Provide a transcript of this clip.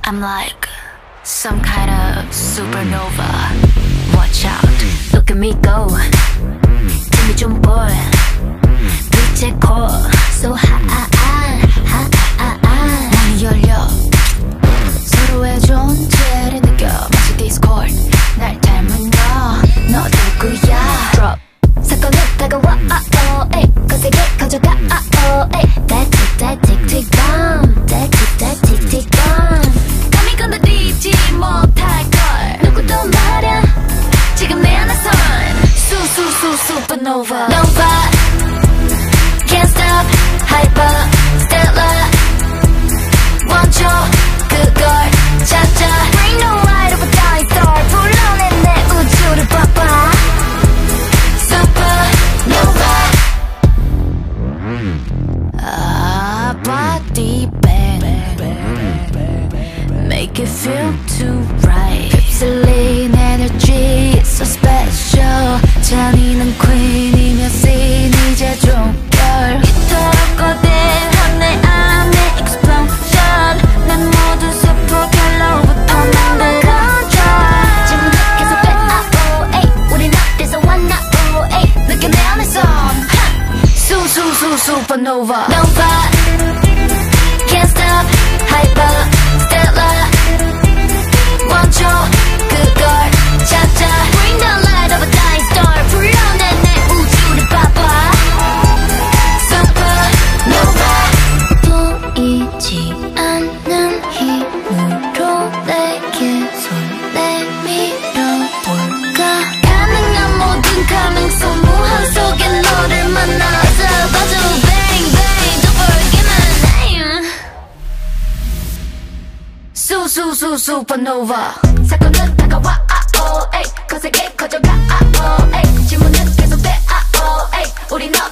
I'm like some kind of supernova. Watch out, look at me go. 힘이 좀 보여. 빛의 core so high. 문이 열려. 서로의 존재를 느껴. 마치 Discord. 날 닮은 너 누구야? Drop. 사건은 다가와. 거세게 커져가. That tick tick bomb. That tick tick bomb. 감히 건드리지 못할걸. 누구도 말야. 지금 내 안에선 supernova. Nova. Can't stop. Hyper. Stellar. 멈춰. 그걸 찾아. Bring the light of a dying star. 불러내 내 우주를 봐봐. Supernova. Body bang. Make it feel too right. 휩쓸린 energy so special. 잔인한 queen이며 scene 이제 종결. 이토록 거대한 내 안의 explosion. 내 모든 세포 결로부터 만든 control. 지금 계속 돼. 우린 어디서 왔나. 느껴 내 안에선 supernova. Nova. Can't stop. Hyper. Stellar. 멈춰. 그걸 찾아. Bring the light of a dying star. 불러내 내 우주를 봐봐. Supernova. 보이지 않는 힘으로 내게 손 내밀어볼까. 가능한 모든 가능성 무한 속에 너를 만나서 봐줘. Bang bang don't forget my name. supernova. 사건은 다가와. 거세게 커져가. 질문은 계속돼. 우린